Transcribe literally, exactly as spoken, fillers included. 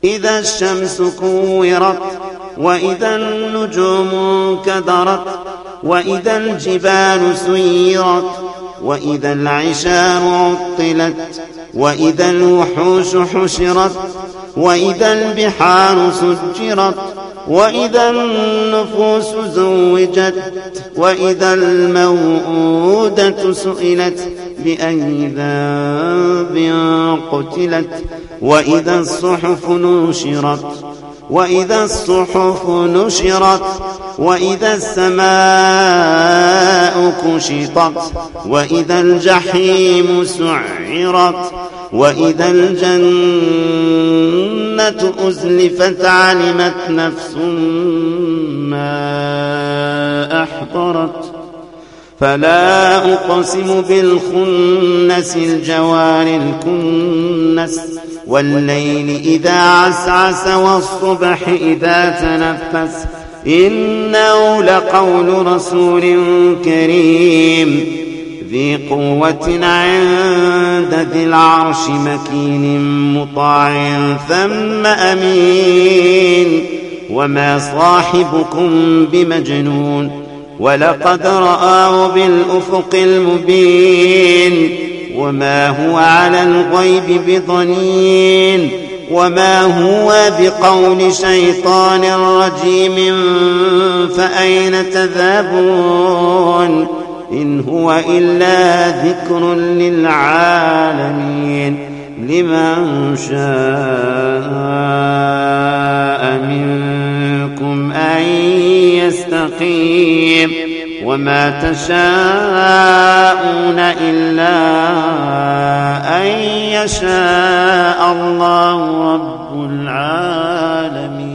إذا الشمس كورت وإذا النجوم كدرت وإذا الجبال سيرت وإذا العشار عطلت وإذا الوحوش حشرت وإذا البحار سجرت وإذا النفوس زوجت وإذا الموءودة سئلت بأي ذنب قتلت وإذا الصحف نشرت وإذا الصحف نشرت وإذا السماء كشطت وإذا الجحيم سعرت وإذا الجنة أزلفت علمت نفس ما أحضرت فلا أقسم بالخنس الجوار الكنس والليل إذا عسعس والصبح إذا تنفس إنه لقول رسول كريم ذي قوة عند ذي العرش مكين مطاع ثم أمين وما صاحبكم بمجنون ولقد رآه بالأفق المبين وما هو على الغيب بضنين وما هو بقول شيطان رجيم فأين تذهبون إن هو إلا ذكر للعالمين لمن شاء منكم أن يستقيم وما تشاءون إلا أن يشاء الله رب العالمين.